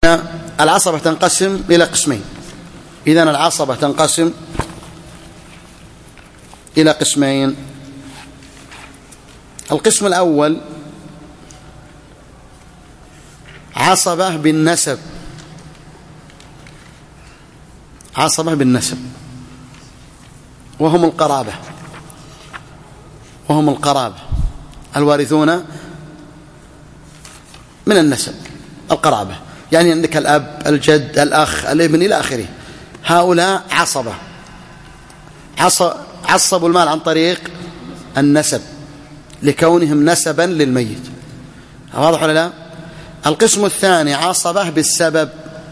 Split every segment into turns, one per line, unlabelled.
إذن العصبة تنقسم إلى قسمين. إذن العصبة تنقسم إلى قسمين. القسم الأول عصبة بالنسب. عصبة بالنسب وهم القرابة، وهم القرابة الوارثون من النسب. القرابة يعني عندك الأب، الجد، الأخ، الابن إلى آخره. هؤلاء عصبة، عصبوا المال عن طريق النسب لكونهم نسبا للميت. واضح ولا لا؟ القسم الثاني عصبة بالسبب.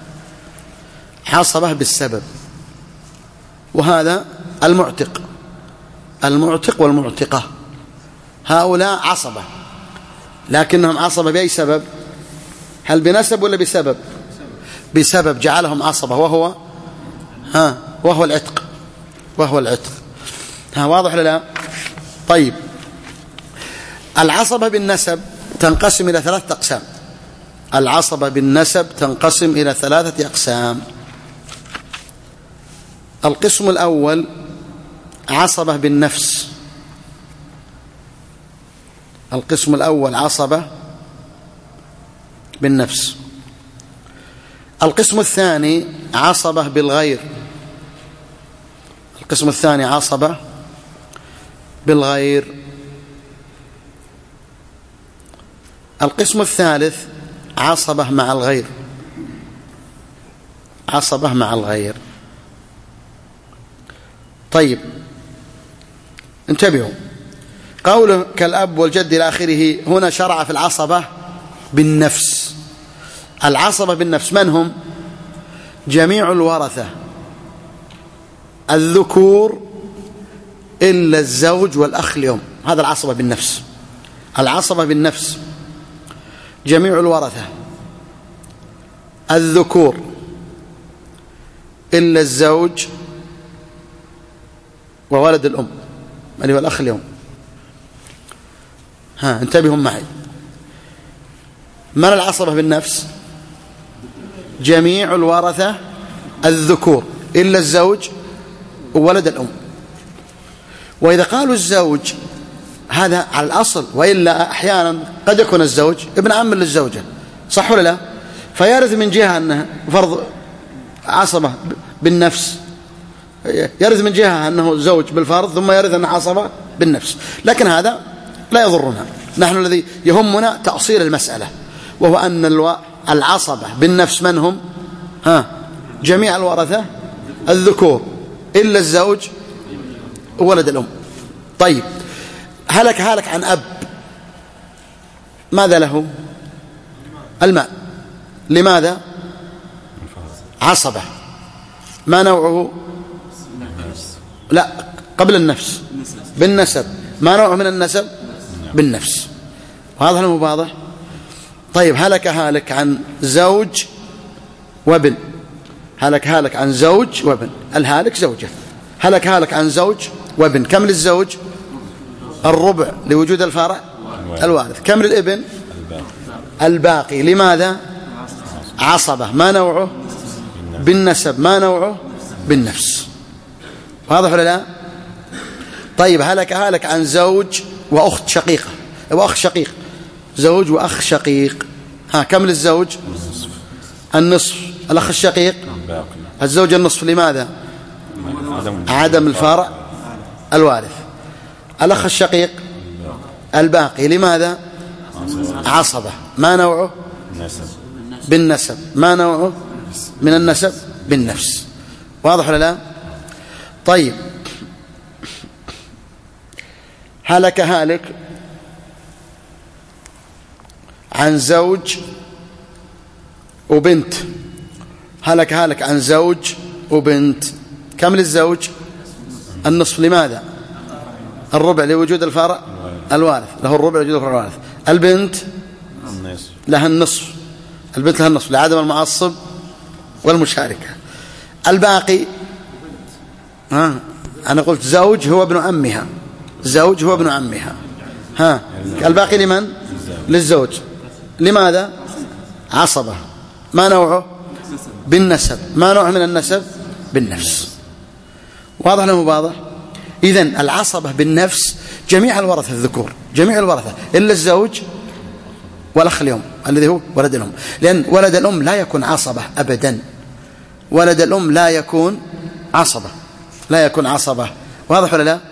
عصبة بالسبب، وهذا المعتق. المعتق والمعتقة هؤلاء عصبة، لكنهم عصبة بأي سبب؟ هل بنسب ولا بسبب؟ بسبب جعلهم عصبة، وهو العتق. وهو العتق. واضح ولا لا؟ طيب، العصبة بالنسب تنقسم إلى 3 أقسام. العصبة بالنسب تنقسم إلى 3 أقسام. القسم الأول عصبة بالنفس. القسم الأول عصبة بالنفس. القسم الثاني عصبة بالغير. القسم الثاني عصبة بالغير. القسم الثالث عصبة مع الغير. عصبة مع الغير. طيب، انتبهوا، قوله كالأب والجد إلى آخره هنا شرع في العصبة بالنفس. العصبة بالنفس من هم؟ جميع الورثة الذكور إلا الزوج والأخ اليوم. هذا العصبة بالنفس. العصبة بالنفس جميع الورثة الذكور إلا الزوج وولد الأم، اللي هو الأخ اليوم. انتبهوا معي. من العصبة بالنفس؟ جميع الورثة الذكور إلا الزوج وولد الأم. وإذا قالوا الزوج هذا على الأصل، وإلا أحيانا قد يكون الزوج ابن عم للزوجة، صح ولا لا؟ فيرث من جهة أنه فرض عصبة بالنفس، يرث من جهة أنه زوج بالفرض، ثم يرث أنه عصبة بالنفس. لكن هذا لا يضرنا، نحن الذي يهمنا تأصيل المسألة، وهو أن العصبة بالنفس من هم؟ جميع الورثة الذكور إلا الزوج وولد الأم. طيب، هلك عن أب، ماذا له؟ المال. لماذا؟ عصبة. ما نوعه؟ لا، قبل النفس بالنسب. ما نوعه من النسب؟ بالنفس. واضح ولا مو واضح؟ طيب، هلك عن زوج وابن. هلك عن زوج وابن. الهالك زوجة. هلك عن زوج وابن. كم للزوج؟ الربع لوجود الفرع الوارث. كم للابن؟ الباقي. لماذا؟ عصبة. ما نوعه؟ بالنسب. ما نوعه؟ بالنفس. واضح ولا لا؟ طيب، هلك عن زوج وأخت شقيقة وأخ شقيق. زوج وأخ شقيق. كم للزوج؟ النصف. الأخ الشقيق؟ الزوج النصف. لماذا؟ عدم الفرع الوارث. الأخ الشقيق؟ الباقي. لماذا؟ عصبة. ما نوعه؟ بالنسب. ما نوعه؟ من النسب بالنفس. واضح ولا لا؟ طيب، هلك عن زوج وبنت. هلك عن زوج وبنت. كم للزوج؟ النصف. لماذا؟ الربع لوجود الفرع الوارث. له الربع لوجود الفرع الوارث. البنت لها النصف. البنت لها النصف لعدم المعصب والمشاركة. الباقي، أنا قلت زوج هو ابن عمها. زوج هو ابن عمها. الباقي لمن؟ للزوج. لماذا؟ عصبة. ما نوعه؟ بالنسب. ما نوع من النسب؟ بالنفس. واضح ولا مو واضح؟ إذن العصبة بالنفس جميع الورثة الذكور، جميع الورثة إلا الزوج والأخ اليوم الذي هو ولد الأم، لأن ولد الأم لا يكون عصبة أبدا. ولد الأم لا يكون عصبة، لا يكون عصبة. واضح ولا لا؟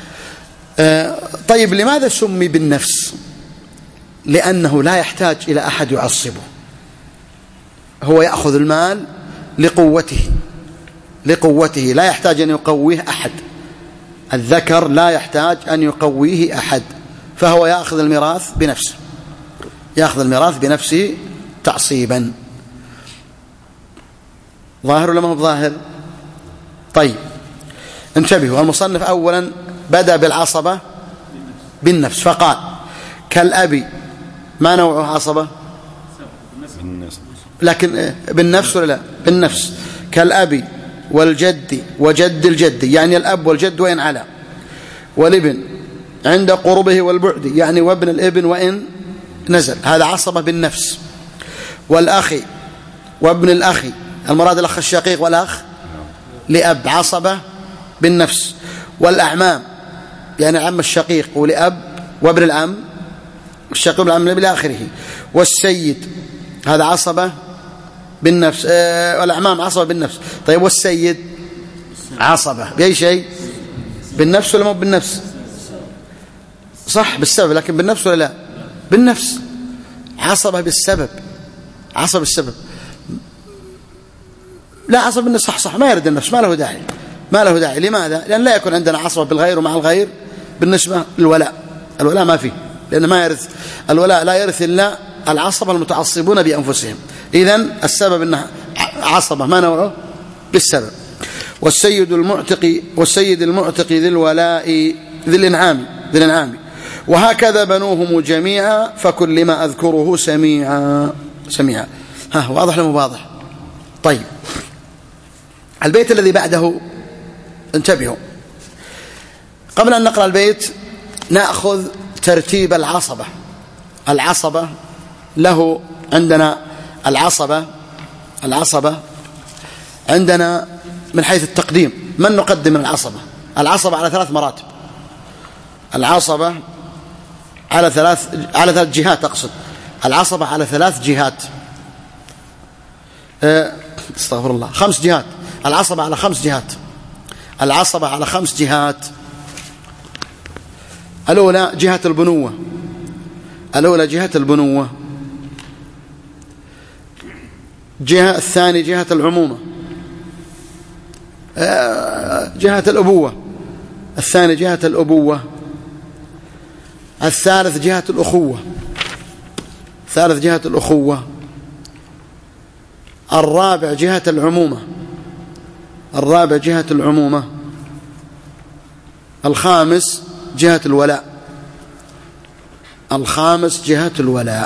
طيب لماذا سمي بالنفس؟ لأنه لا يحتاج إلى أحد يعصبه، هو يأخذ المال لقوته لا يحتاج أن يقويه أحد. الذكر لا يحتاج أن يقويه أحد، فهو يأخذ الميراث بنفسه، يأخذ الميراث بنفسه تعصيبا. ظاهر ولا ما هو ظاهر؟ طيب انتبهوا، المصنف أولا بدأ بالعصبة بالنفس فقال كالأبي. ما نوعه عصبة؟ لكن بالنفس ولا لا؟ بالنفس. كالأبي والجد وجد الجد، يعني الأب والجد وإن علا، والابن عند قربه والبعد، يعني وابن الابن وإن نزل، هذا عصبة بالنفس. والأخ وابن الأخ، المراد الأخ الشقيق والأخ لأب، عصبة بالنفس. والأعمام، يعني العم الشقيق ولأب وابن العم الشقيق والعم إلى آخره. والسيد هذا عصبة بالنفس، والأعمام عصبة بالنفس. طيب والسيد عصبة بأي شيء؟ بالنفس ولا مو بالنفس؟ صح بالسبب، لكن بالنفس ولا لا؟ بالنفس. عصبة بالسبب، عصبة بالسبب، لا عصبة بالنفس. صح ما يرد النفس، ما له داعي، ما له داعي. لماذا؟ لأن لا يكون عندنا عصبة بالغير ومع الغير. بالنسبة للولاء، الولاء ما فيه، لأن ما يرث الولاء، لا يرث إلا العصبة المتعصبون بأنفسهم. إذن السبب أنها عصبة ما نوعه؟ بالسبب. والسيد المعتق ذي الولاء ذي الإنعام. وهكذا بنوهم جميعا فكل ما أذكره سميعا. ها واضح ولا مو واضح؟ طيب البيت الذي بعده انتبهوا، قبل أن نقرأ البيت نأخذ ترتيب العصبة له. عندنا العصبة عندنا من حيث التقديم. من نقدم من العصبة على 3 مراتب. العصبة على ثلاث جهات، أقصد العصبة على 3 جهات، استغفر الله، 5 جهات. العصبة على 5 جهات. العصبة على 5 جهات. الأولى جهة البنوة. الثاني جهة العمومة، جهة الأبوة. الثاني جهة الأبوة. الثالث جهة الأخوة. الرابع جهة العمومة. الخامس جهة الولاء.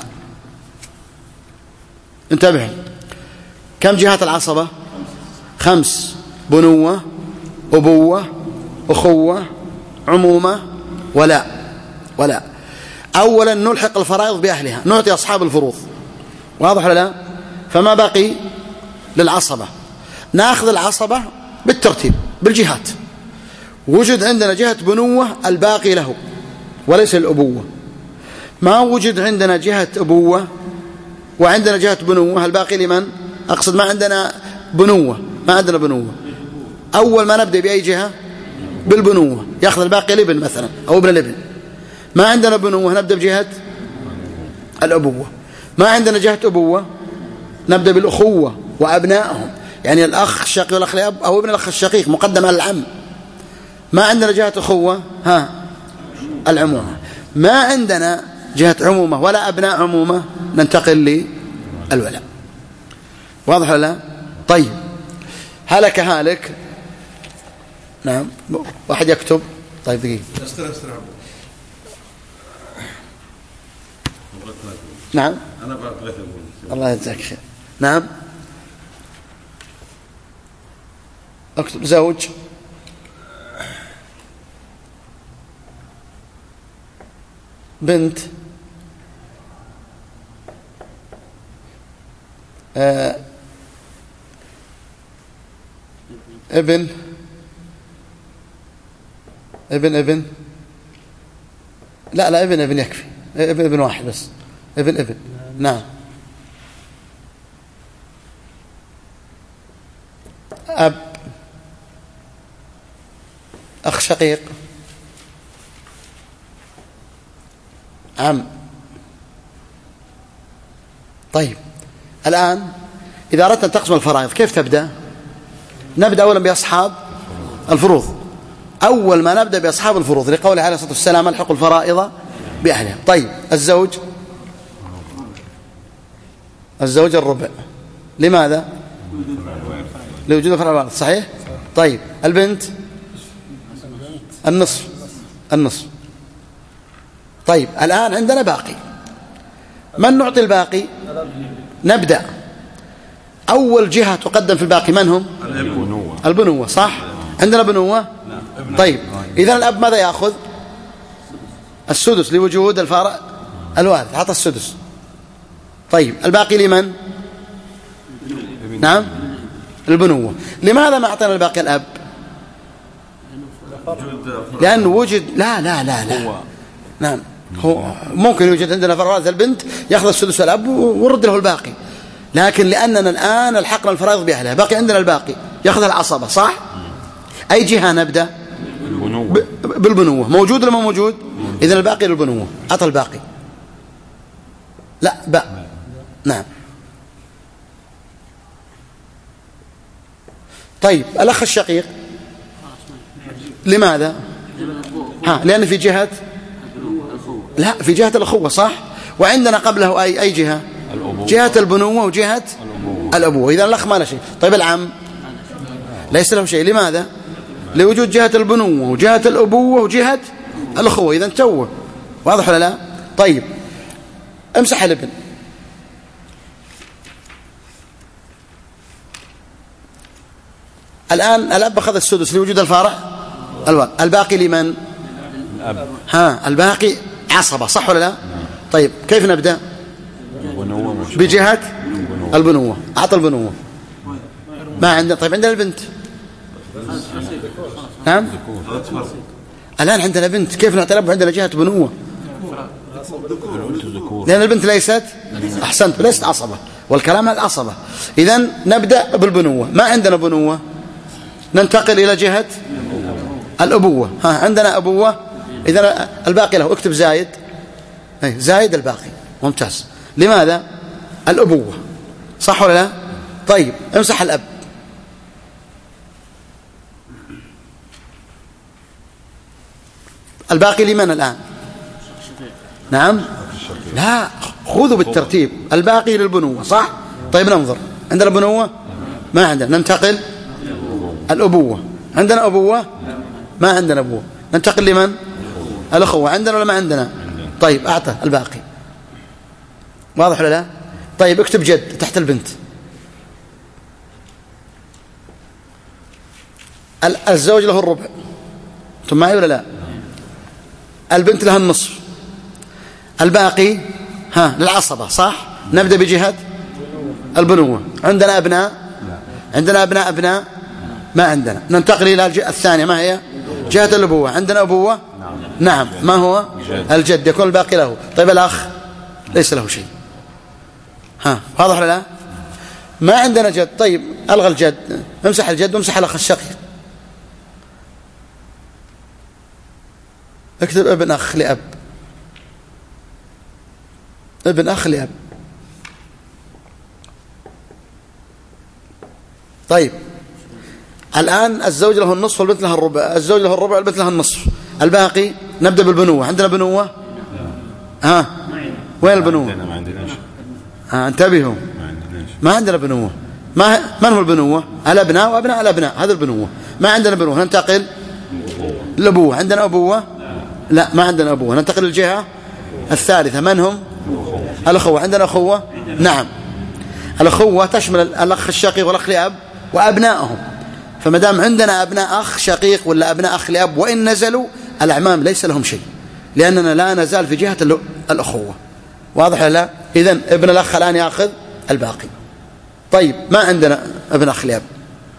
انتبه، كم جهات العصبة؟ 5: بنوة، أبوة، أخوة، عمومة، ولاء. أولا نلحق الفرائض بأهلها، نعطي أصحاب الفروض. واضح ولا لا؟ فما باقي للعصبة. نأخذ العصبة بالترتيب بالجهات. وجد عندنا جهة بنوة الباقي له وليس الأبوة. ما وجد عندنا جهة أبوة وعندنا جهة بنوة، الباقي لمن؟ أقصد ما عندنا بنوة. أول ما نبدأ بأي جهة؟ بالبنوة، يأخذ الباقي الابن مثلا أو ابن الابن. ما عندنا بنوة نبدأ بجهة الأبوة. ما عندنا جهة أبوة نبدأ بالأخوة وأبنائهم، يعني الأخ الشقيق والأخ الأب أو ابن الأخ الشقيق مقدم على العم. ما عندنا جهة أخوة العمومة. ما عندنا جهة عمومة ولا أبناء عمومة، ننتقل للولاء. واضح ولا لا؟ طيب هلك نعم، واحد يكتب. طيب دقيقة. نعم الله يجزاك خير. نعم اكتب زوج، بنت، ابن لا ابن يكفي، ابن واحد بس، ابن نعم. أب، أخ شقيق، عم. طيب الآن إذا أردت أن تقسم الفرائض كيف تبدأ؟ نبدأ أولا بأصحاب الفروض، أول ما نبدأ بأصحاب الفروض لقوله عليه الصلاة والسلام الحق الفرائض بأهلها. طيب الزوج الربع، لماذا؟ لوجود فرع الوارث، صحيح؟ طيب البنت النصف. طيب الآن عندنا باقي، من نعطي الباقي؟ نبدأ أول جهة تقدم في الباقي من هم؟ البنوة، صح؟ عندنا بنوة. طيب إذن الأب ماذا يأخذ؟ السدس لوجود الفارق الوارث، أعطى السدس. طيب الباقي لمن؟ نعم البنوة. لماذا ما أعطينا الباقي الأب؟ لأنه وجد لا نعم، هو ممكن يوجد عندنا فرائض البنت يأخذ السدس الأب ورد له الباقي، لكن لأننا الآن الحقنا الفرائض بأهلها، باقي عندنا الباقي يأخذ العصبة، صح؟ أي جهة نبدأ؟ بالبنوة. موجود ولا ما موجود؟ إذن الباقي للبنوة، أعطى الباقي. لا نعم. طيب الأخ الشقيق لماذا؟ لأن في جهة في جهة الأخوة، صح؟ وعندنا قبله أي جهة؟ جهة البنوة وجهة الأبوة. إذن الأخ ما له شيء. طيب العم ليس له شيء، لماذا؟ لوجود جهة البنوة وجهة الأبوة وجهة الأخوة، إذن توه. واضح ولا لا؟ طيب امسح الابن. الآن الأب أخذ السدس لوجود الفارع الوارث، الباقي لمن؟ الأب. الباقي عصبة، صح ولا لا؟ طيب كيف نبدأ؟ بجهة البنوة، أعطى البنوة. ما عندنا. طيب عندنا البنت. نعم الآن عندنا بنت، كيف نعطي الأب عندنا جهة بنوة؟ لأن البنت ليست، أحسنت، ليست عصبة، والكلام عن العصبة. إذن نبدأ بالبنوة. ما عندنا بنوة، ننتقل إلى جهة الأبوة. عندنا أبوة، إذن الباقي له. اكتب زايد الباقي، ممتاز. لماذا؟ الأبوة، صح ولا لا؟ طيب امسح الأب. الباقي لمن الآن؟ نعم لا، خذوا بالترتيب. الباقي للبنوة، صح؟ طيب ننظر، عندنا بنوة؟ ما عندنا. ننتقل الأبوة. عندنا أبوة؟ ما عندنا أبوة. ننتقل لمن؟ الأخوة. عندنا ولا ما عندنا؟ طيب أعطى الباقي. واضح ولا لا؟ طيب اكتب جد تحت البنت. الزوج له الربع، انتم معي ولا لا؟ البنت لها النصف، الباقي للعصبة، صح؟ نبدأ بجهة البنوة. عندنا أبناء؟ عندنا أبناء؟ ما عندنا. ننتقل إلى الجهة الثانية، ما هي؟ جهة الأبوة. عندنا أبوة؟ نعم. ما هو؟ الجد، يكون الباقي له. طيب الأخ ليس له شيء. واضح ولا لا؟ ما عندنا جد. طيب ألغى الجد، امسح الجد وامسح الأخ الشقيق. اكتب ابن أخ لأب، ابن أخ لأب. طيب الآن الزوج له النصف والبنت لها الربع. الزوج له الربع والبنت لها النصف. الباقي نبدأ بالبنوة. عندنا بنوة؟ وين البنوة؟
ما عندناش.
انتبهوا، ما عندنا بنوة. من هو البنوة؟ الأبناء وأبناء الأبناء، هذا البنوة. ما عندنا بنوة. ننتقل الأبوة. عندنا أبوة؟ لا ما عندنا أبوة. ننتقل للجهة الثالثة، من هم؟ الأخوة. عندنا أخوة؟ نعم. الأخوة تشمل الأخ الشقيق والأخ لأب وأبنائهم. فما دام عندنا أبناء أخ شقيق ولا أبناء أخ لأب، وإن نزلوا الأعمام ليس لهم شيء، لأننا لا نزال في جهة الأخوة. واضح ولا لا؟ إذن ابن الأخ الآن يأخذ الباقي. طيب ما عندنا ابن أخ لأب،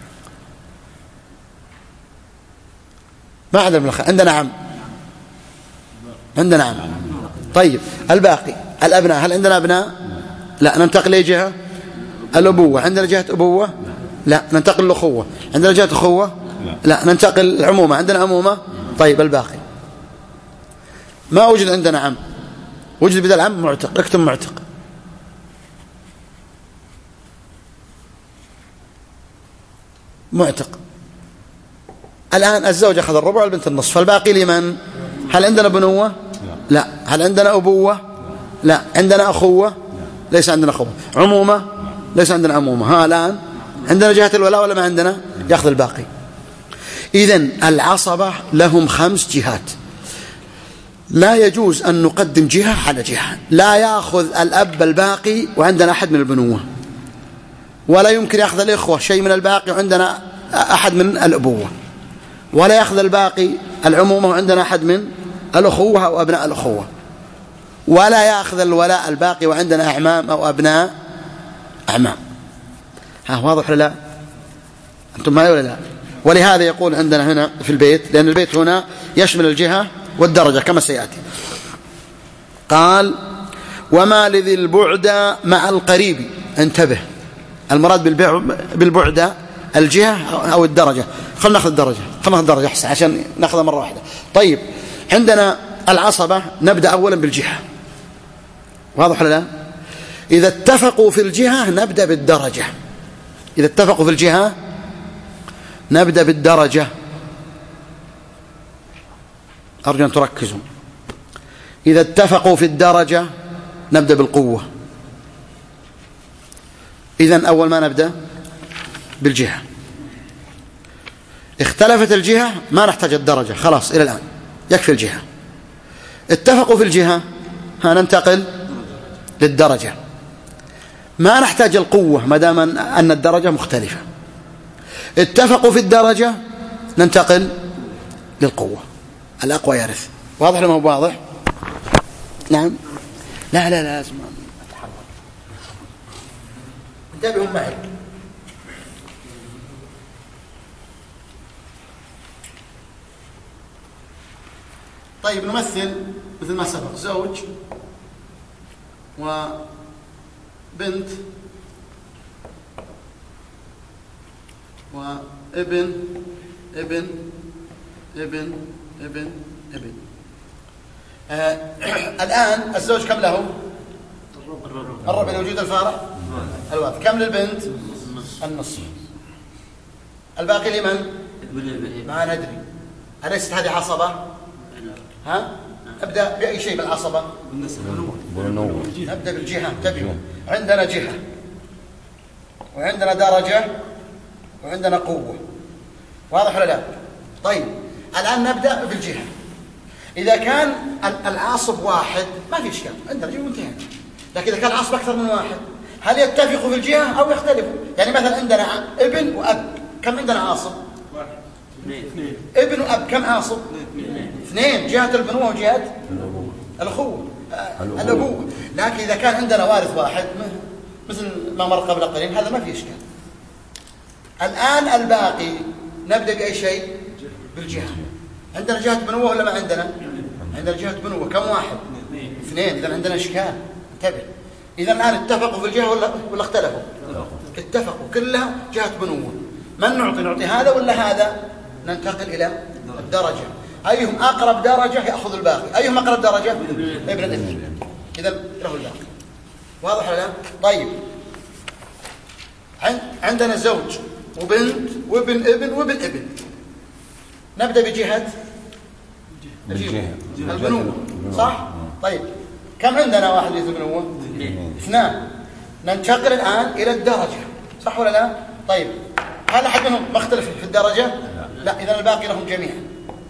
ما عندنا ابن أخ، عندنا عم، عندنا عم. طيب الباقي الأبناء، هل عندنا أبناء؟ لا. ننتقل لجهة الأبوة، عندنا جهة أبوة؟ لا. ننتقل للأخوة، عندنا جهة أخوة؟ لا. ننتقل العمومة، عندنا عمومة؟ طيب الباقي ما وجد عندنا عم، وجد بدل عم معتق، اكتب معتق. معتق. الآن الزوج أخذ الربع والبنت النصف، فالباقي لمن؟ هل عندنا بنوة؟ لا. هل عندنا أبوة؟ لا. عندنا أخوة؟ ليس عندنا أخوة. عمومة؟ ليس عندنا عمومة. ها الآن عندنا جهة الولاء ولا ما عندنا؟ يأخذ الباقي. إذن العصبة لهم 5 جهات، لا يجوز أن نقدم جهة على جهة. لا يأخذ الأب الباقي وعندنا أحد من البنوة، ولا يمكن يأخذ الإخوة شيء من الباقي وعندنا أحد من الأبوة، ولا يأخذ الباقي العمومة وعندنا أحد من الأخوة أو أبناء الأخوة، ولا يأخذ الولاء الباقي وعندنا أعمام أو أبناء أعمام. ها واضح ولا لا؟ أنتم معي ولا لا؟ ولهذا يقول عندنا هنا في البيت، لأن البيت هنا يشمل الجهة والدرجة كما سيأتي. قال وما لذي البعد مع القريب. انتبه، المراد بالبعد الجهة أو الدرجة. خلنا نأخذ الدرجة، خلنا نأخذ الدرجة أحسن عشان نأخذها مرة واحدة. طيب عندنا العصبة، نبدأ أولا بالجهة، واضح ولا لا؟ إذا اتفقوا في الجهة نبدأ بالدرجة، إذا اتفقوا في الجهة نبدأ بالدرجة. أرجو أن تركزوا. إذا اتفقوا في الدرجة نبدأ بالقوة. إذن أول ما نبدأ بالجهة. اختلفت الجهة ما نحتاج الدرجة، خلاص إلى الآن يكفي الجهة. اتفقوا في الجهة ننتقل للدرجة، ما نحتاج القوة ما دام أن الدرجة مختلفة. اتفقوا في الدرجة ننتقل للقوة، الأقوى يرث. واضح لما هو واضح؟ نعم. لا لازم أتحرك. انتبهوا معي. طيب نمثل مثل ما سبق، زوج وبنت وابن ابن ابن ابن ابن. الآن الزوج كم له؟ الربع لوجود الفارق الواضح. كم للبنت؟ النصف. الباقي لمن؟ ما ندري. أليست هذه عصبة؟ ها؟ نبدأ بأي شيء بالعصبة؟ نبدأ بالجهة. انتبهوا، عندنا جهة وعندنا درجة وعندنا قوة، واضح ولا لا؟ طيب الآن نبدأ بالجهة. إذا كان العاصب واحد ما في إشكال، عندنا جهة وانتهينا. لكن إذا كان العاصب أكثر من واحد هل يتفقوا في الجهة أو يختلفوا؟ يعني مثلا عندنا ابن وأب، كم عندنا عاصب؟ اثنين. ابن وأب كم عاصب؟ اثنين، جهة البنوة وجهة الأخوة الأبوة. لكن إذا كان عندنا وارث واحد مثل ما مر قبل قليل هذا ما في إشكال. الآن الباقي نبدأ بأي شيء؟ بالجهة. عندنا جهة بنوة ولا ما عندنا؟ عندنا جهة بنوة، كم واحد؟ اثنين. إذا عندنا إشكال، انتبه. إذا الآن اتفقوا في الجهة ولا اختلفوا؟ اتفقوا، كلها جهة بنوة. من نعطي هذا ولا هذا؟ ننتقل إلى الدرجة. أيهم أقرب درجة يأخذ الباقي. أيهم أقرب درجة؟ ابن الابن. إذا له الباقي. واضح ولا لا؟ طيب عندنا زوج وبنت وابن ابن وابن ابن. نبدأ بجهة البنوة، صح؟ طيب كم عندنا واحد يث البنوة؟ اثنان. ننتقل الآن إلى الدرجة، صح ولا لا؟ طيب هل أحد منهم مختلف في الدرجة؟ لا. إذا الباقي لهم جميعا.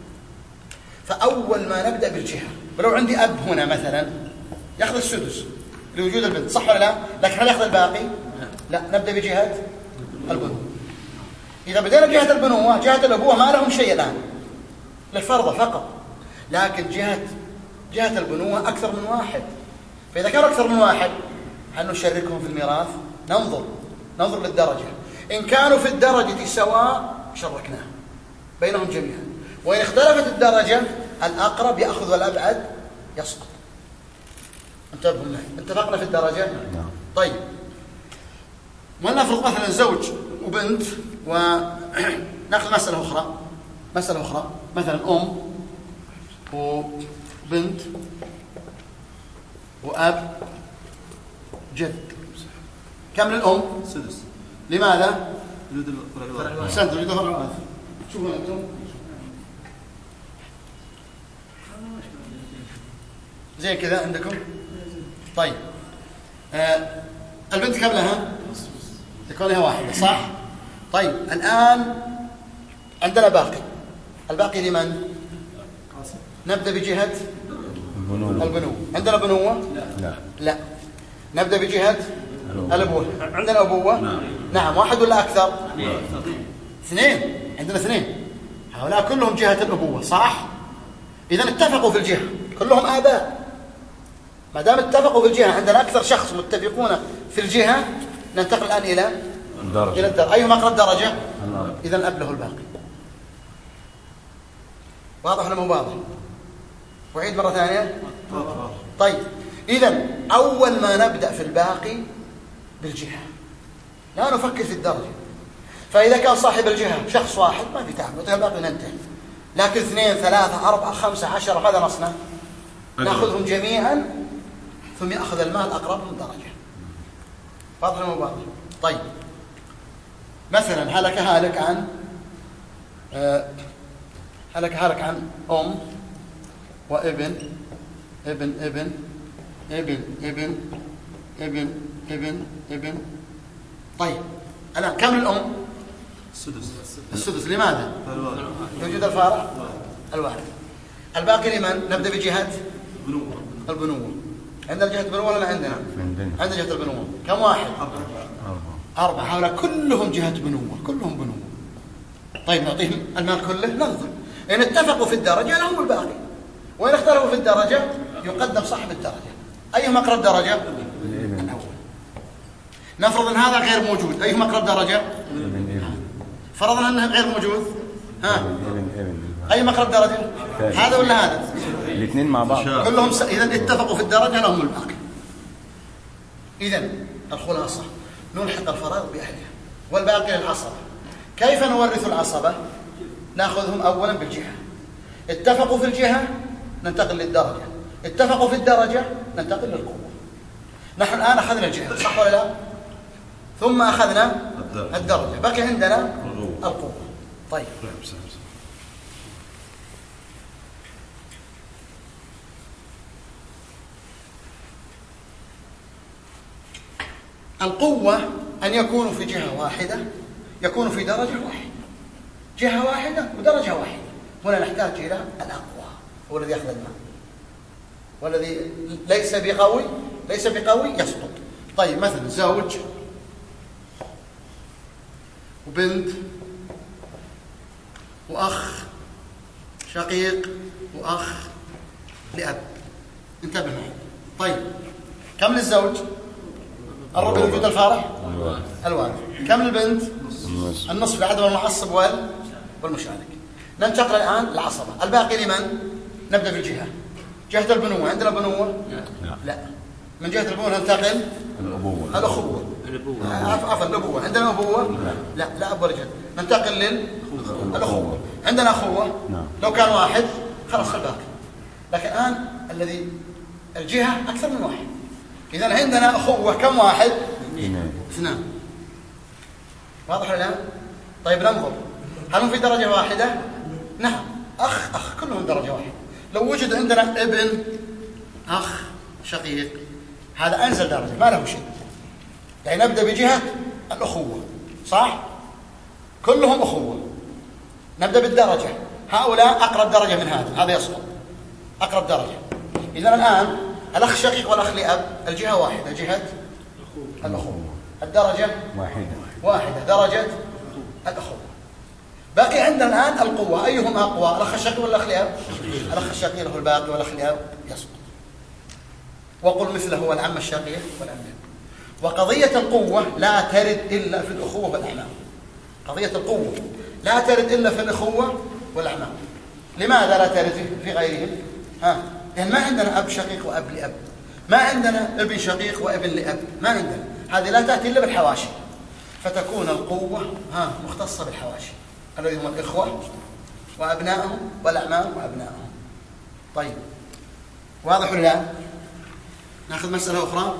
فأول ما نبدأ بالجهة، ولو عندي أب هنا مثلا يأخذ السدس لوجود البنت، صح ولا لا؟ لكن هل يأخذ الباقي؟ لا. نبدأ بجهة البنوة. إذا بدأنا بجهة البنوة، جهة الأبوة ما لهم شيء الآن، للفرض فقط. لكن جهة البنوة أكثر من واحد. فإذا كان أكثر من واحد هل نشاركهم في الميراث؟ ننظر ننظر للدرجة. إن كانوا في الدرجة سواء شركناهم بينهم جميعا، وإن اختلفت الدرجة الأقرب يأخذ والأبعد يسقط. انتبهوا معي، اتفقنا في الدرجة؟
نعم.
طيب، ولنفرض مثلا زوج وبنت، ونأخذ مسألة أخرى، مثلا أم وبنت وأب جد. كم للأم؟
سدس.
لماذا؟
وجود الفرع الواحد.
أحسنت، وجود الفرع الواحد. شوفوا أنتم زي كذا عندكم. طيب، البنت كم لها؟ تكون لها واحدة، صح؟ طيب، الآن عندنا باقي. الباقي لمن؟ نبدأ بجهة البنوة. عندنا بنوة؟ لا. نبدأ بجهة الأبوة. عندنا أبوة؟ نعم. واحد ولا أكثر؟ اثنين. عندنا اثنين. هؤلاء كلهم جهة الأبوة، صح؟ إذا اتفقوا في الجهة، كلهم آباء. ما دام اتفقوا في الجهة، عندنا أكثر شخص متفقون في الجهة، ننتقل الآن إلى الدرجة. أيهما أقرب درجة؟ إذا الأب له الباقي. واضح ولا مو واضح؟ وعيد مرة ثانية. طيب، إذا أول ما نبدأ في الباقي بالجهة، لا نفكر في الدرجة. فإذا كان صاحب الجهة شخص واحد ما في تعب، الباقي ننتهي. لكن 2 3 4 5 10 ماذا نصنع؟ نأخذهم جميعا ثم يأخذ المال أقرب من درجة. واضح ولا مو واضح؟ طيب، مثلا هلك عن أم وابن ابن ابن ابن ابن ابن ابن ابن. طيب، الآن كم الأم؟ السدس. لماذا؟ يوجد الفارق الواحد. الباقي لمن؟ نبدأ بجهة البنوة. عندنا جهة البنوة ولا ما عندنا؟ عندنا جهة البنوة. كم واحد؟ 4. هؤلاء كلهم جهة بنوة، كلهم بنوة. طيب، نعطيهم المال كله؟ ننظر. إن اتفقوا في الدرجة لهم الباقي، وإن اختلفوا في الدرجة يقدم صاحب الدرجة. أيهما أقرب درجة؟ الأول. نفرض أن هذا غير موجود، أيهما أقرب درجة؟ فرضنا أنه غير موجود، أيهما أقرب درجة؟ هذا ولا هذا؟
الاثنين مع بعض
كلهم إذا اتفقوا في الدرجة لهم الباقي. إذا الخلاصة نلحق الفرائض بأهلها والباقي للعصبة. كيف نورث العصبة؟ نأخذهم أولا بالجهة. اتفقوا في الجهة ننتقل للدرجة، اتفقوا في الدرجة ننتقل للقوة. نحن الآن أخذنا الجهة، صح ولا لا؟ ثم أخذنا الدرجة، بقي عندنا القوة. طيب، القوة أن يكونوا في جهة واحدة، يكونوا في درجة واحدة، جهة واحدة ودرجة واحدة. هنا نحتاج إلى الأقوى، هو الذي يأخذ المال، والذي ليس بقوي يسقط. طيب، مثلا زوج وبنت وأخ شقيق وأخ لأب. انتبه معي. طيب، كم للزوج؟ الربع وجود الفارق الوارث. كم للبنت؟ النصف لعدم المعصب والمشارك. ننتقل الآن للعصبة. الباقي لمن؟ نبدأ بالجهة. جهة البنوة. عندنا بنوة؟ لا. من جهة البنوة ننتقل الأخوة. عفوا، الأبوة. عندنا أبوة؟ لا أب ولا جد. ننتقل للأخوة. عندنا أخوة؟ لو كان واحد خلاص الباقي. لكن الآن الجهة أكثر من واحد. إذا عندنا أخوة كم واحد؟ 2. واضح ولا لا؟ طيب، ننظر هل هم في درجة واحدة؟ نعم. أخ كلهم درجة واحدة. لو وجد عندنا ابن أخ شقيق هذا أنزل درجة، ما له شيء. يعني نبدأ بجهة الأخوة، صح؟ كلهم أخوة. نبدأ بالدرجة، هؤلاء أقرب درجة من هذا يسقط أقرب درجة. إذا الآن الأخ شقيق والأخ لأب الجهة واحدة، جهة الأخوة. الدرجة واحدة، درجة الأخوة. باقي عندنا الآن القوة. أيهم أقوى؟ الأخ الشقيق ولا الأخ لأب؟ الأخ الشقيق له الباقي والأخ لأب يسقط. وقل مثله هو العم الشقيق والعم لأب. وقضية القوة لا ترد إلا في الأخوة والأعمام. قضية القوة لا ترد إلا في الأخوة والأعمام. لماذا لا ترد في غيرهم؟ لأن ما عندنا أب شقيق وأب لأب، ما عندنا ابن شقيق وابن لأب، ما عندنا. هذه لا تأتي إلا بالحواشي، فتكون القوة مختصة بالحواشي الذي هم الإخوة وأبنائهم والأعمام وأبنائهم. طيب واضح ولا لا؟ نأخذ مسألة أخرى.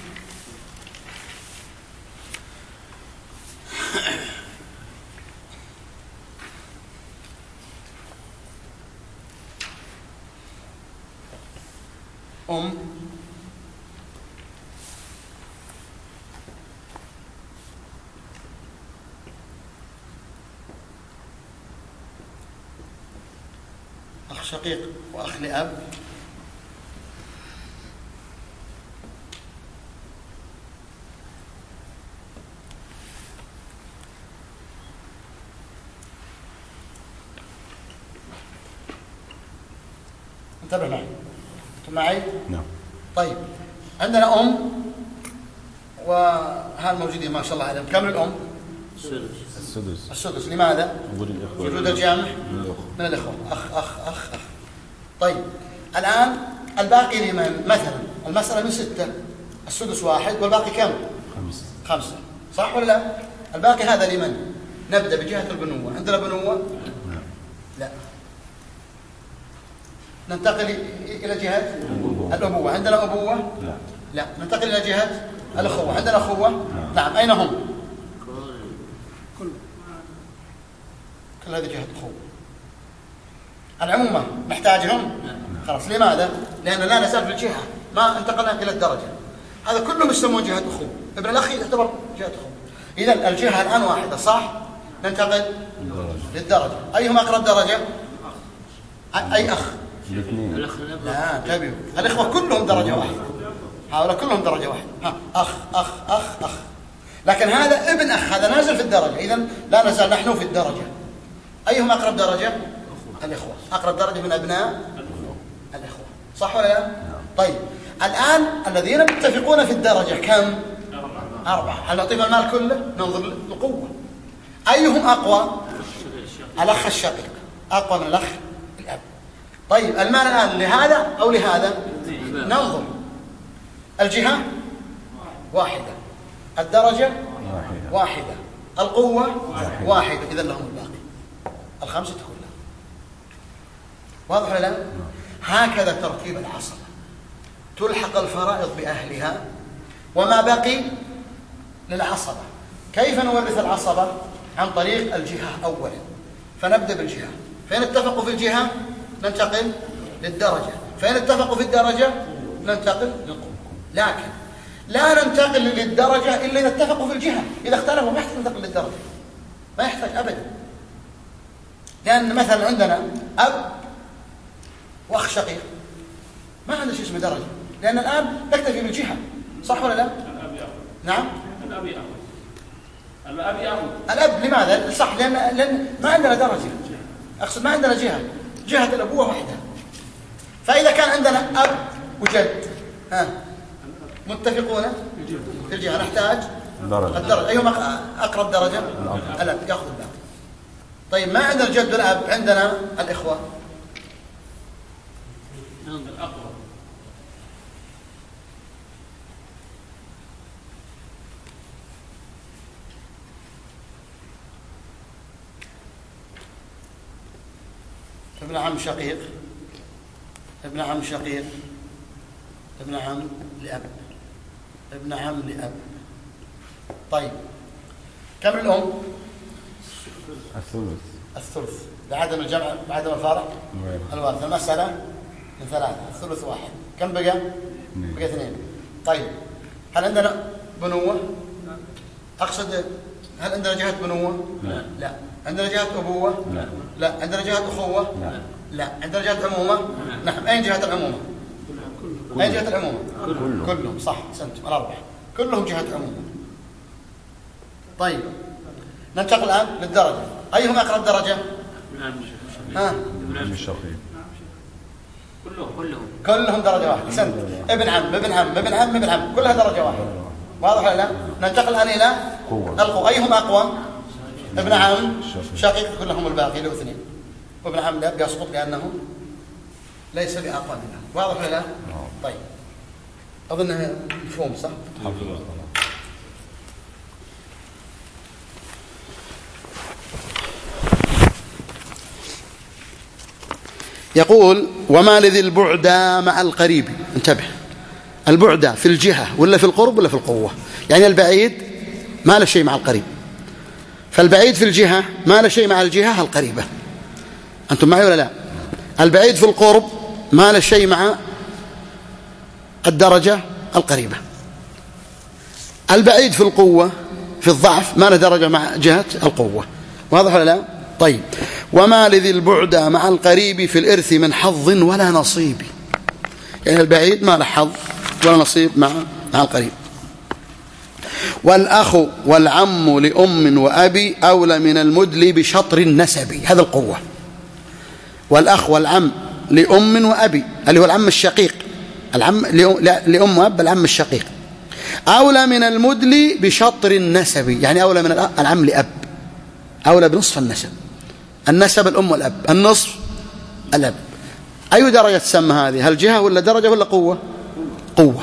أخ شقيق وأخ لأب، انتبه معي. أنتم معي؟
نعم.
طيب عندنا وهل موجودين ما شاء الله عليهم. كم الأم؟ السدس. لماذا؟ وجود الجامع من الإخوة. أخ. طيب الآن الباقي لمن؟ مثلا المسألة من 6، السدس 1 والباقي كم؟ 5. صح ولا لا؟ الباقي هذا لمن؟ نبدأ بجهة البنوة. عندنا بنوة؟ لا. ننتقل إلى جهة الأبوة. عندنا أبوة؟ لا. ننتقل إلى جهة الأخوة. عندنا أخوة؟ نعم. أين هم؟ كل هذه جهة أخوة. العمومة نحتاجهم؟ خلاص. لماذا؟ لأن لا نزال في الجهة، ما انتقلنا إلى الدرجة. هذا كلهم يسمون جهة أخوة. ابن الأخ يعتبر جهة أخوة. إذن الجهة الآن واحدة، صح؟ ننتقل للدرجة. أيهم أقرب درجة؟ أي أخ؟ لا انتبهوا، الإخوة كلهم درجة واحدة، هؤلاء كلهم درجة واحدة. أخ. لكن هذا ابن أخ، هذا نازل في الدرجة. إذن لا نزال نحن في الدرجة. أيهم أقرب درجة؟ الإخوة. أقرب درجة من أبناء الإخوة، صح ولا لا؟ طيب الآن الذين متفقون في الدرجة كم؟ 4. هل نعطيهم المال كله؟ ننظر للقوة. أيهم أقوى؟ الأخ الشقيق أقوى من الأخ الأب. طيب المال الآن لهذا أو لهذا؟ ننظر. الجهة واحدة، الدرجة واحدة، القوة واحدة، إذا لهم الباقي، الخمسة كلها. واضح ولا لا؟ هكذا ترتيب العصبة. تلحق الفرائض بأهلها وما بقي للعصبة. كيف نورث العصبة؟ عن طريق الجهة أولا. فنبدأ بالجهة، فإن اتفقوا في الجهة ننتقل للدرجة، فإن اتفقوا في الدرجة ننتقل للقوة. لكن لا ننتقل للدرجة إلا إذا اتفقوا في الجهة. إذا اختلفوا ما يحتاج ننتقل للدرجة، ما يحتاج أبدا. لأن مثلا عندنا أب وأخ شقيق، ما عندنا شيء اسمه درجة، لأن الآن نكتفي بالجهة، صح ولا لا؟
الأب يأخذ.
نعم؟
الأب يأخذ.
الأب لماذا؟ صح، لأن ما عندنا درجة، أقصد ما عندنا جهة الأبوة واحدة. فإذا كان عندنا أب وجد متفقون في الجهة نحتاج الدرجة. أيهما أقرب درجة؟ الأب يأخذ الباقي. طيب ما عندنا الجد والأب، عندنا الإخوة.
الأقرب.
ابن عم شقيق، ابن عم شقيق، ابن عم لأب، ابن عم لأب. طيب كم الأم؟ الثلث بعدم الجمع، بعدم الفارق الوارث. المسألة من 3، الثلث 1. كم بقى؟ 2. طيب هل عندنا بنوة؟ أقصد هل عندنا جهة بنوة؟ لا. عندنا جهة أبوة؟ لا. عندنا جهة أخوة؟ لا. عندنا جهة عمومة؟ نعم. أين جهة العمومة؟ أين جهة العمومة؟ كلهم صح، سنتم الأربعة كلهم جهة عمومة. طيب ننتقل الآن للدرجة. أيهم أقرب درجة؟
ابن الشقيق.
كلهم
كلهم درجة واحدة. سنت ابن عم ابن عم ابن عم ابن عم، كلها درجة واحدة. واضح ولا لا؟ ننتقل الآن إلى القوة. أيهما أقوى؟ ابن عم شقيق كلهم الباقي له اثنين، وابن عم الأب يسقط لأنه ليس بأقوى منه. واضح ولا لا؟ طيب أظن مفهوم صح؟ يقول وما لذي البعد مع القريب. انتبه، البعد في الجهة ولا في القرب ولا في القوة؟ يعني البعيد ما له شيء مع القريب، فالبعيد في الجهة ما له شيء مع الجهة القريبة. أنتم معي ولا لا؟ البعيد في القرب ما له شيء مع الدرجة القريبة. البعيد في القوة في الضعف ما له درجة مع جهة القوة. واضح ولا لا؟ طيب وما لذي البعد مع القريب في الإرث من حظ ولا نصيب. يعني البعيد ما له حظ ولا نصيب مع القريب. والأخ والعم لأم وأبي أولى من المدلي بشطر النسب. هذا القوة. والأخ والعم لأم وأبي اللي هو العم الشقيق، العم لأم وأب العم الشقيق أولى من المدلي بشطر النسب، يعني أولى من العم لأب، أولى بنصف النسب. النسب الأم والأب، النصف الأب. أي درجة تسمى هذه؟ هل جهة ولا درجة ولا قوة؟ قوة.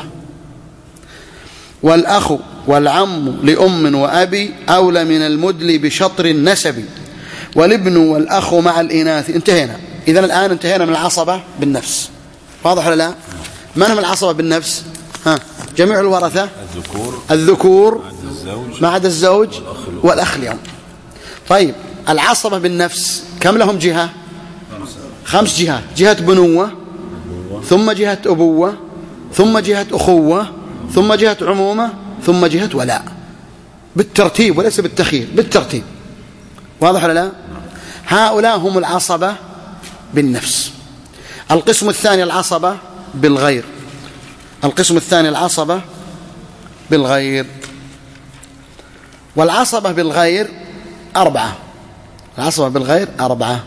والأخ والعم لأم وأبي أولى من المدلي بشطر النسب والابن والأخ مع الإناث. انتهينا. إذن الآن انتهينا من العصبة بالنفس. واضح ولا لا؟ من هم العصبة بالنفس؟ جميع الورثة الذكور ما عدا الزوج والأخ لهم. طيب العصبة بالنفس كم لهم جهة؟ 5 جهات. جهة بنوة، ثم جهة أبوة، ثم جهة أخوة، ثم جهة عمومة، ثم جهة ولاء، بالترتيب وليس بالتخيير، بالترتيب. واضح ولا لا؟ هؤلاء هم العصبة بالنفس. القسم الثاني العصبة بالغير. القسم الثاني العصبة بالغير. والعصبة بالغير 4. العصبة بالغير 4.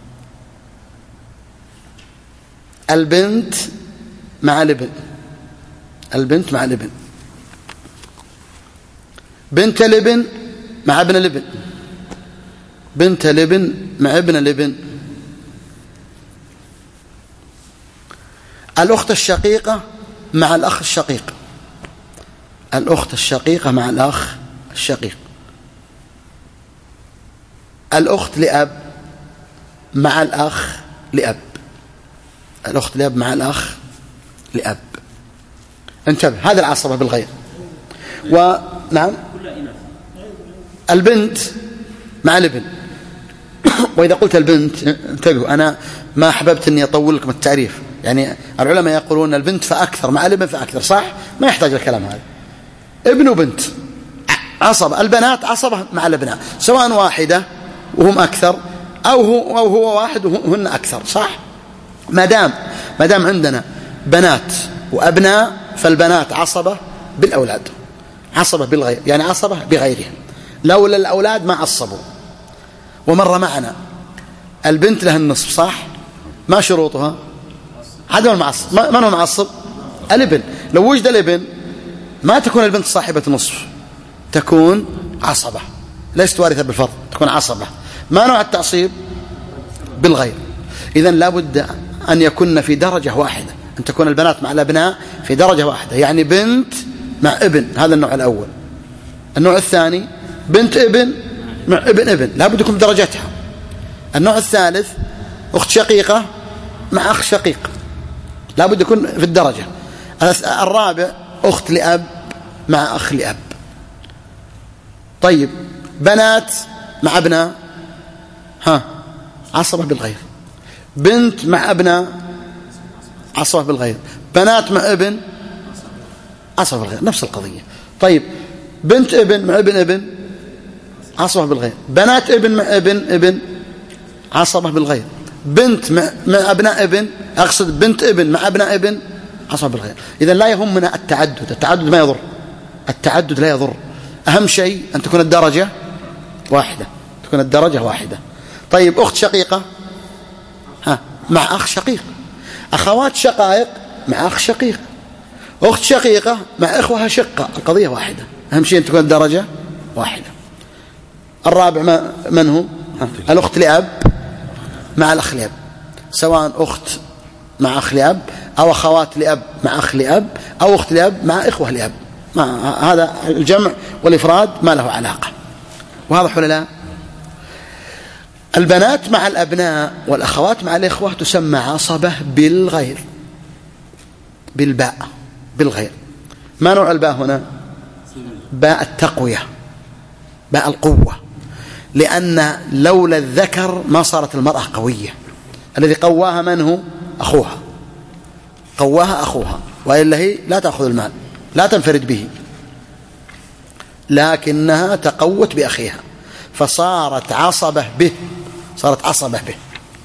البنت مع الابن. البنت مع الابن. بنت الابن مع ابن الابن. بنت الابن مع ابن الابن. الأخت الشقيقة مع الأخ الشقيق. الأخت الشقيقة مع الأخ الشقيق. الأخت لأب مع الأخ لأب. الأخت لأب مع الأخ لأب. انتبه، هذا العصبة بالغير. ونعم البنت مع الابن. وإذا قلت البنت انتبهوا، أنا ما أحببت أني أطول لكم التعريف. يعني العلماء يقولون البنت فأكثر مع الابن فأكثر، صح؟ ما يحتاج الكلام هذا. ابن وبنت عصبة. البنات عصبة مع الابناء، سواء واحدة وهم أكثر أو هو واحد وهن أكثر، صح؟ ما دام عندنا بنات وأبناء فالبنات عصبة بالأولاد، عصبة بالغير، يعني عصبة بغيرهم. لولا الأولاد ما عصبوا. ومر معنا البنت لها النصف، صح؟ ما شروطها؟ عدم المعصب. من هو المعصب؟ الابن. لو وجد الابن ما تكون البنت صاحبة نصف، تكون عصبة، ليست وارثة بالفرض، تكون عصبة. ما نوع التعصيب؟ بالغير. إذن لابد أن يكون في درجة واحدة، أن تكون البنات مع الأبناء في درجة واحدة، يعني بنت مع ابن. هذا النوع الأول. النوع الثاني بنت ابن مع ابن، لابد يكون بدرجتها. النوع الثالث أخت شقيقة مع أخ شقيق، لابد يكون في الدرجة. الرابع أخت لأب مع أخ لأب. طيب بنات مع أبناء عصبة بالغير. بنت مع أبناء عصبة بالغير. بنات مع ابن عصبة بالغير، نفس القضية. طيب بنت ابن مع ابن عصبة بالغير. بنات ابن مع ابن عصبة بالغير. بنت مع أبناء ابن، أقصد بنت ابن مع أبناء ابن عصبة بالغير. إذن لا يهمنا التعدد. التعدد ما يضر، التعدد لا يضر. أهم شيء أن تكون الدرجة واحدة، تكون الدرجة واحدة. طيب أخت شقيقة مع أخ شقيق. أخوات شقائق مع أخ شقيق. أخت شقيقة مع إخوها شقة، القضية واحدة، أهم شيء أن تكون الدرجة واحدة. الرابع من هو؟ الأخت لأب مع الأخ لأب، سواء أخت مع أخ لأب أو أخوات لأب مع أخ لأب أو أخت لأب مع إخوة لأب، هذا الجمع والإفراد ما له علاقة. واضح ولا لا؟ البنات مع الأبناء والأخوات مع الإخوة تسمى عصبة بالغير، بالباء، بالغير. ما نوع الباء هنا؟ باء التقوية، باء القوة، لأن لولا الذكر ما صارت المرأة قوية. الذي قواها من هو؟ أخوها، قواها أخوها، وإلا هي لا تأخذ المال، لا تنفرد به، لكنها تقوت بأخيها فصارت عصبة به، صارت عصبة به.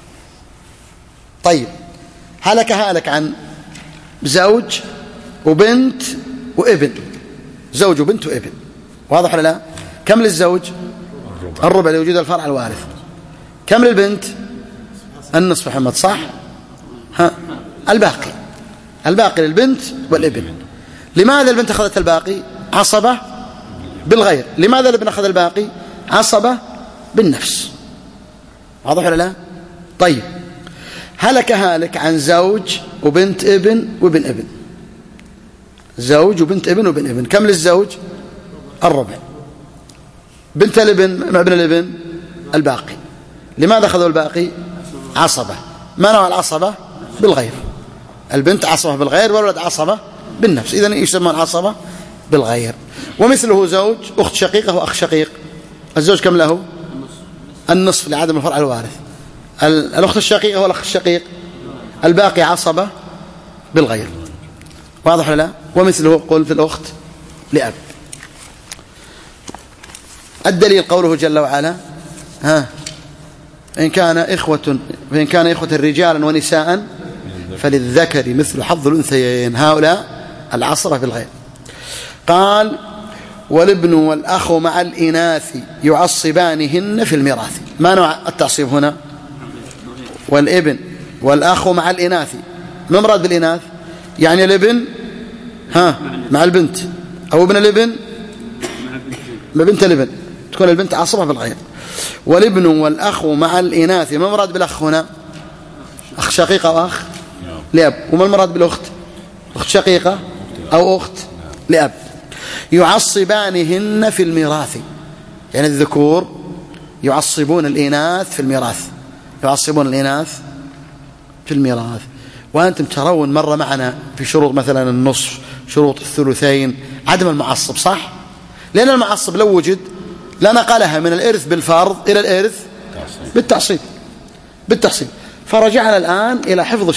طيب، هلك عن زوج وبنت وابن، زوج وبنت وابن، واضح ولا لا؟ كم للزوج؟ الربع لوجود الفرع الوارث. كم للبنت؟ النصف. محمد صح؟ ها، الباقي للبنت والابن. لماذا البنت أخذت الباقي؟ عصبة بالغير. لماذا الابن أخذ الباقي؟ عصبة بالنفس. واضح ولا لا؟ طيب، هلك عن زوج وبنت ابن وابن ابن، زوج وبنت ابن وابن ابن. كم للزوج؟ الربع. بنت الابن مع ابن الابن الباقي. لماذا أخذوا الباقي؟ عصبة. ما نوع العصبة؟ بالغير. البنت عصبة بالغير والولد عصبة بالنفس، إذن يسمى عصبة بالغير. ومثله زوج أخت شقيقة وأخ شقيق. الزوج كم له؟ النصف لعدم الفرع الوارث. الأخت الشقيقة والأخ الشقيق الباقي عصبة بالغير. واضح ولا لا؟ ومثله قول في الأخت لأب. الدليل قوله جل وعلا: فإن كان إخوة رجالا ونساء فللذكر مثل حظ الأنثيين، هؤلاء العصبة بالغير. قال: والابن والأخ مع الإناث يعصبانهن في الميراث. ما نوع التعصيب هنا؟ والابن والأخ مع الإناث. ما مراد بالإناث؟ يعني الابن مع البنت، أو ابن الابن مع بنت الابن، تكون البنت عصبة بالغير. والابن والأخ مع الإناث. ما مراد بالأخ هنا؟ أخ شقيقة وأخ لأب. وما المراد بالأخت؟ أخت شقيقة أو أخت لأب. يعصبانهن في الميراث، يعني الذكور يعصبون الإناث في الميراث، يعصبون الإناث في الميراث. وأنتم ترون مر معنا في شروط مثلا النصف، شروط الثلثين، عدم المعصب، صح؟ لأن المعصب لو وجد لنقلها من الإرث بالفرض إلى الإرث بالتعصيب. فرجعنا الآن إلى حفظ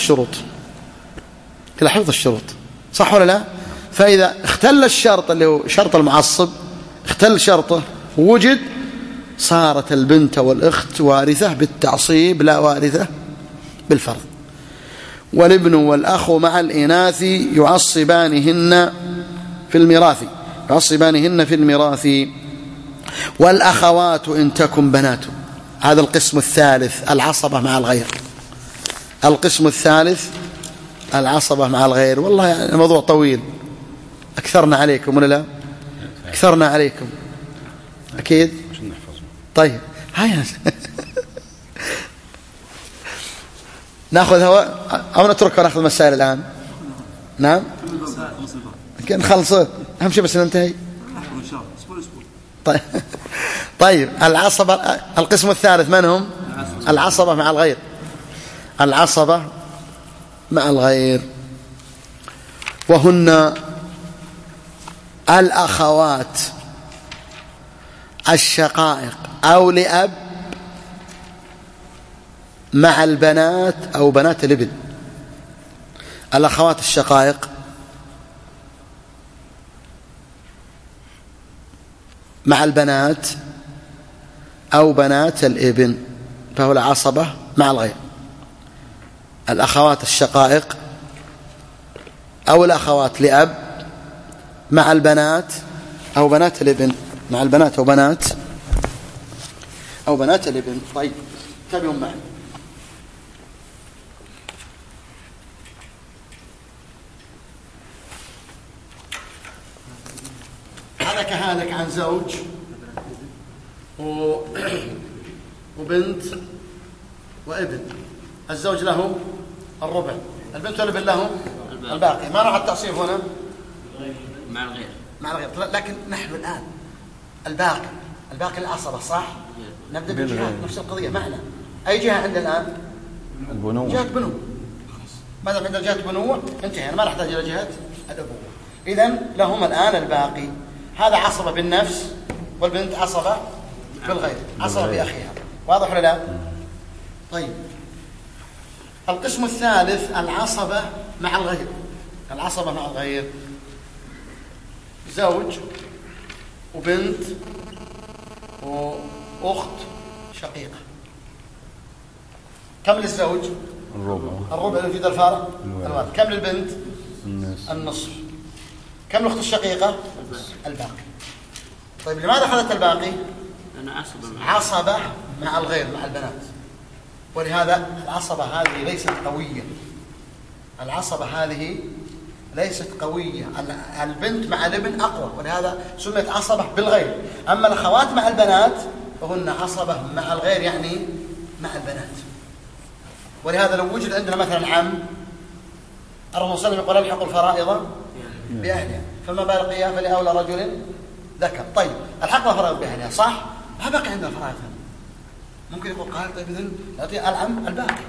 الشروط، صح ولا لا؟ فإذا اختل الشرط اللي هو شرط المعصب، اختل شرطه ووجد، صارت البنت والأخت وارثة بالتعصيب لا وارثة بالفرض. والابن والأخ مع الإناث يعصبانهن في الميراث. والأخوات إن تكن بنات. هذا القسم الثالث، العصبة مع الغير. القسم الثالث العصبة مع الغير. والله يعني الموضوع طويل، أكثرنا عليكم ولا لا؟ أكثرنا عليكم أكيد. طيب هيا نأخذ هواء أو نتركها نأخذ مسائل الآن؟ نعم نخلص، أهم شيء بس ننتهي. طيب العصبة، القسم الثالث من هم؟ العصبة مع الغير. العصبة مع الغير، وهن الأخوات الشقائق أو لأب مع البنات أو بنات الابن. الأخوات الشقائق مع البنات أو بنات الابن، فهو العصبة مع الغير. الأخوات الشقائق أو الأخوات لأب مع البنات أو بنات الابن، مع البنات أو بنات الابن. طيب تابعوا معي. حلك هالك عن زوج وبنت وابن. الزوج له الربع، البنت والابن له الباقي. ما راح التعصيب هنا مع الغير. لكن نحن الآن الباقي العصبة صح؟ نبدأ بالجهات نفس القضية معنا. أي جهة عندنا الآن؟
البنوة.
جهة بنوة. ما دام عندنا جهة بنوة انتهينا، ما نحتاج إلى جهة الأبوة. إذن لهم الآن الباقي. هذا عصبة بالنفس والبنت عصبة بالغير، عصبة بأخيها. واضح ولا لا؟ طيب القسم الثالث العصبة مع الغير. العصبة مع الغير زوج وبنت وأخت شقيقة. كم للزوج؟ الربع الوجود الفارق الوارث. كم للبنت؟ النصف. كم للأخت الشقيقة؟ الباقي. طيب لماذا أخذت الباقي؟ عصبة مع الغير مع البنات، ولهذا العصبة هذه ليست قوية. العصبة هذه ليست قوية. البنت مع الابن أقوى، ولهذا سميت عصبة بالغير. أما الأخوات مع البنات فهن عصبة مع الغير، يعني مع البنات. ولهذا لو وجد عندنا مثلا عم، الرسول صلى الله عليه وسلم يقول الحقوا الفرائض بأهلها، فما بالك فيها فلأولى رجل ذكر. طيب الحقوا الفرائض بأهلها صح؟ ما بقي عندنا فرائض. ممكن يقول قال طيب إذن نعطي العم الباقي.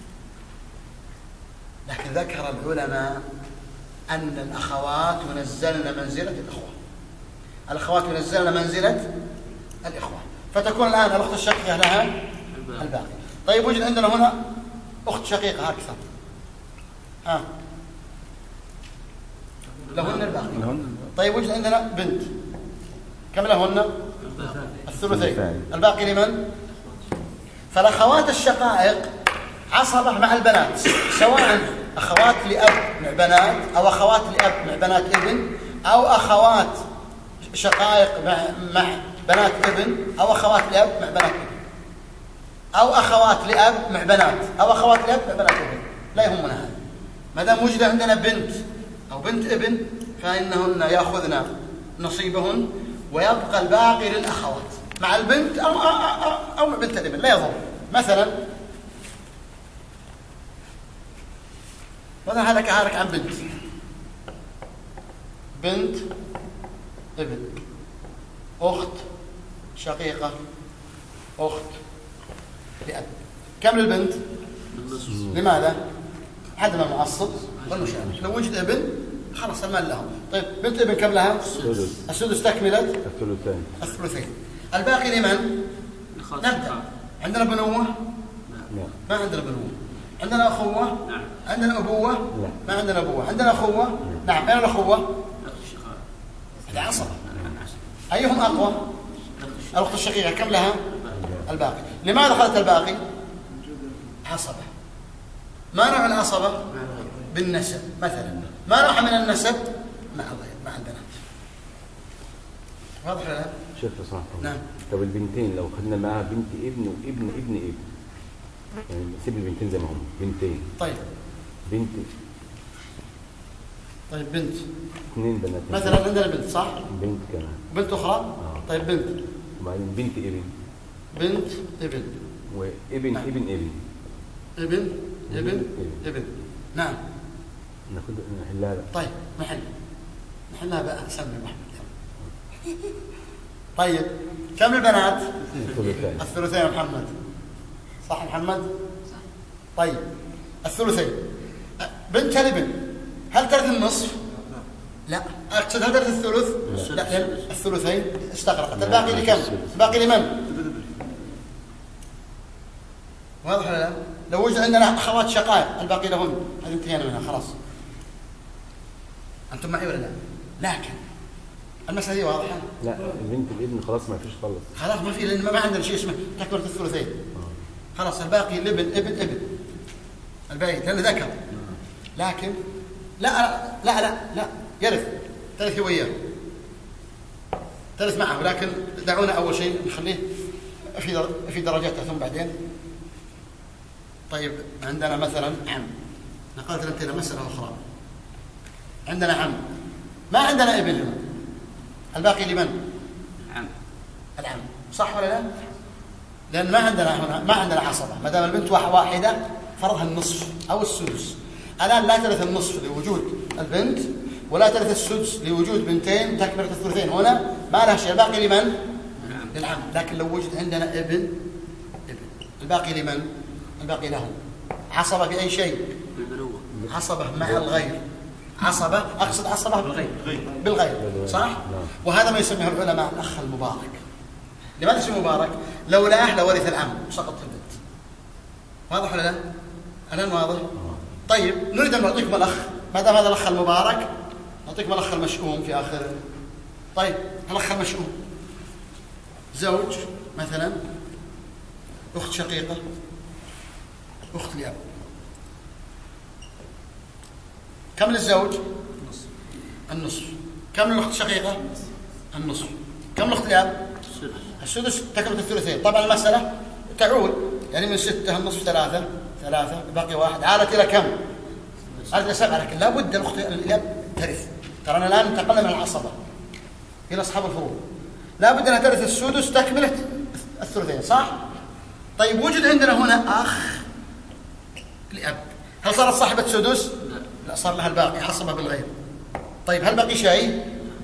لكن ذكر العلماء أن الأخوات ينزلن منزلة الإخوة. الأخوات ينزلن منزلة الإخوة، فتكون الآن الأخت الشقيقة لها الباقي. طيب وجد عندنا هنا أخت شقيقة أكثر، لهن الباقي. طيب وجد عندنا بنت، كم لهن؟ الثلثين. الباقي لمن؟ فالأخوات الشقائق عصبة مع البنات، سواء أخوات لأب مع بنات، أو أخوات لأب مع بنات ابن، أو أخوات شقائق مع بنات ابن، أو أخوات لأب مع بنات ابن، أو أخوات لأب مع بنات، أو أخوات لأب مع بنات ابن. لا يهمنا هذا، ما دام وجد عندنا بنت أو بنت ابن فإنهن يأخذن نصيبهن، ويبقى الباقي للأخوات مع البنت أو مع بنت الابن، لا يضر. مثلا هذا كهارك عن بنت ابن، أخت شقيقة، أخت لأب. كم للبنت؟ لماذا؟ عدم المعصب والمشابه. لو وجد ابن خلاص المال لهم. طيب بنت ابن كم لها؟ السدس تكملت الثلثين. الباقي لمن؟ نبدأ. عندنا بنوة؟ ما عندنا بنوة. عندنا أخوة؟ عندنا أبوة؟ ما عندنا أبوة. عندنا أخوة؟ نعم. أين الأخوة؟ هذا عصبة. أيهم أقوى؟ الأخت الشقيقة كم لها؟ الباقي. لماذا أخذت الباقي؟ عصبة. ما نوع العصبة؟ بالنسب مثلا. ما نوع من النسب؟ مع البنات. واضح ولا لا؟
شيخ صراحة.
نعم.
طب البنتين لو خدنا معاها بنت ابن وابن ابن ابن، يعني نسيب البنتين زي ما هم بنتين.
طيب
بنت.
طيب بنت.
اثنين بنات.
مثلا عندنا بنت صح؟
بنت كمان.
بنت أخرى؟ طيب بنت.
وبعدين بنت ابن.
بنت ابن.
وابن نعم. ابن. نعم. نحلها بقى.
طيب نحلها بقى. سمي محمد. طيب كم البنات؟ الثلثين يا محمد. صح محمد؟ صح. طيب الثلثين. بنت الابن هل ترث النصف؟ لا. أقصد هل ترث الثلث؟ لا. الثلثين استغرقت. الباقي لكم؟ الباقي لمن؟ واضح ولا لا؟ لو وجد عندنا أخوات شقائق الباقي لهن، هذه انتهينا منها خلاص. أنتم معي ولا لا؟ لكن المسألة دي واضحة؟
لا البنت الابن خلاص ما فيش
خلاص ما في، لأن ما عندنا شيء اسمه تكملة الثلثين. خلاص الباقي ابن الباقي لأنه ذكر. لكن لا يرث، ترث وياه، ترث معه. لكن دعونا أول شيء نخليه في درجاتها ثم بعدين. طيب عندنا مثلا عم، نقلت لنا مسألة أخرى. عندنا عم ما عندنا ابن هنا، الباقي لمن؟ العم. صح ولا لا؟ لأن ما عندنا عصبة، ما دام البنت واحدة فرضها النصف أو السدس. الآن لا ترث النصف لوجود البنت، ولا ترث السدس لوجود بنتين تكملة الثلثين. هنا ما لها شيء، الباقي لمن؟ للعم. لكن لو وجد عندنا ابن الباقي لمن؟ الباقي له. عصبة بأي شيء؟ عصبة مع الغير. عصبة، أقصد عصبة بالغير، صح؟ وهذا ما يسميه العلماء الأخ المبارك. لماذا اسمه مبارك؟ لولا أهله ورث العم سقط في البنت. واضح ولا لا؟ الآن واضح؟ طيب نريد أن نعطيكم الأخ، ما دام هذا الأخ المبارك نعطيكم الأخ المشؤوم في آخره. طيب الأخ المشؤوم زوج مثلا، أخت شقيقة، أخت لأب. كم للزوج؟ النصف. كم للأخت الشقيقة؟ النصف. كم للأخت لأب؟ السدس تكملة الثلثين. طبعا المسألة تعول، يعني من 6 النصف 3 باقي 1، عالت إلى كم؟ عالت إلى 7. لكن لا بد الأخت الأب ترث. ترانا الآن انتقلنا من العصبة إلى أصحاب الفروض، لا بد أنها ترث السدس تكملة الثلثين، صح؟ طيب وجد عندنا هنا أخ لأب، هل صارت صاحبة سدس؟ لا، صار لها الباقي، عصبة بالغير. طيب هل بقي شيء؟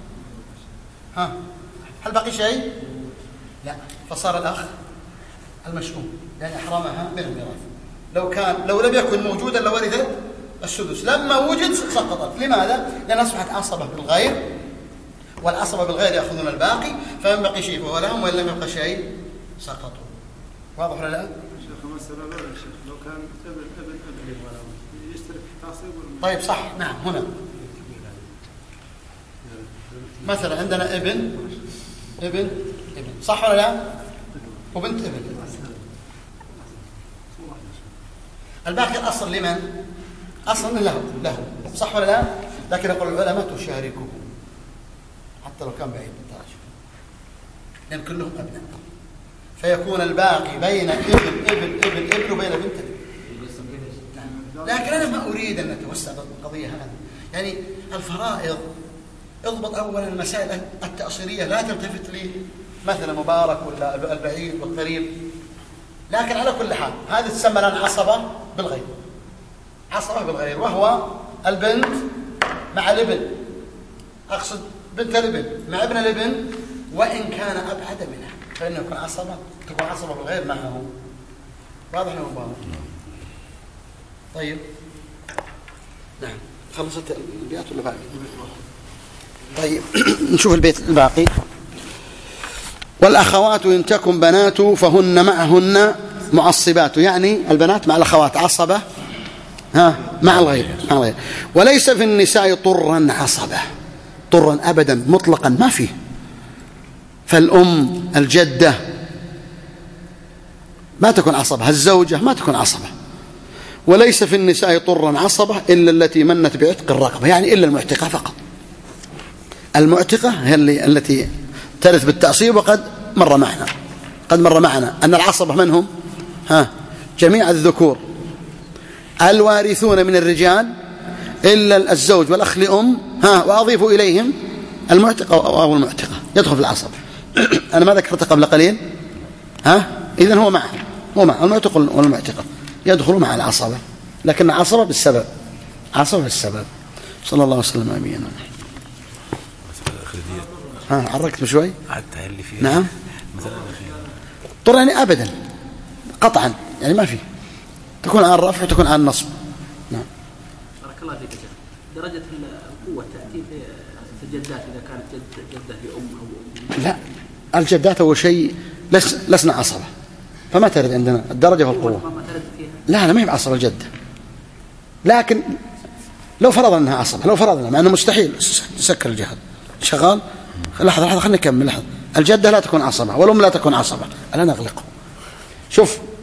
هل بقي شيء؟ لا، فصار الأخ المشؤوم، يعني أحرمها من الميراث. لو لم يكن موجودا لورثت السدس، لما وجد سقطت. لماذا؟ لأن أصبحت عصبة بالغير، والعصبة بالغير يأخذون الباقي، فمن بقي شيء فهو لهم، وإن لم يبقى شيء سقطوا. واضح ولا لا؟
شيخ مسألة لا يا شيخ، لو كان ابن يشترك في تعصيب.
طيب صح، نعم. هنا مثلا عندنا ابن صح ولا لا؟ وبنت ابن. الباقي الأصل لمن؟ أصل له، صح ولا لا؟ لكن يقول العلماء تشاركه حتى لو كان بعيد الدرجة، لأن كلهم أبناء، فيكون الباقي بين ابن وبين بنت ابن. لكن أنا ما أريد أن نتوسع بالقضية هذه. يعني الفرائض اضبط أولا المسائل التأصيلية، لا تلتفت لي مثلا مبارك ولا البعيد والقريب. لكن على كل حال هذه تسمى الآن عصبة بالغير، عصبة بالغير، وهو البنت مع الابن، أقصد بنت الابن مع ابن الابن، وإن كان أبعد منها فإنه تكون عصبة بالغير معه. واضح يا مبارك؟ طيب نعم، خلصت البيات ولا باقي؟ طيب نشوف البيت الباقي. والأخوات إن تكن بنات فهن معهن معصبات، يعني البنات مع الأخوات عصبة مع الغير. وليس في النساء طرا عصبة، طرا أبدا مطلقا ما فيه. فالأم الجدة ما تكون عصبة، الزوجة ما تكون عصبة. وليس في النساء طرا عصبة إلا التي منت بعتق الرقبة، يعني إلا المعتقة فقط. المعتقة هي التي ترث بالتعصيب. وقد مر معنا أن العصبة من هم؟ جميع الذكور الوارثون من الرجال إلا الزوج والأخ لأم، وأضيفوا إليهم المعتقة أو المعتقة يدخل في العصبة. أنا ما ذكرت قبل قليل، إذن هو معه المعتق والمعتقة يدخلوا مع العصبة، لكن عصبة بالسبب. صلى الله وسلم على نبينا. عرقت بشوي. نعم. طر يعني أبدا قطعا، يعني ما في، تكون عن الرفع وتكون عن النصب. نعم.
بارك الله فيك. درجة القوة تأتي في الجدات إذا كانت جدة لأم أو
لا، الجدات أول شيء لسنا عصبة، فما ترد عندنا الدرجة في القوة. لا ما هي بعصبة الجدة. لكن لو فرضنا أنها عصبة، مع أنه مستحيل تسكر الجهاد شغال. لحظة خلينا نكمل. لحظة. الجدة لا تكون عصبة والأم لا تكون عصبة. ألا نغلقه. شوف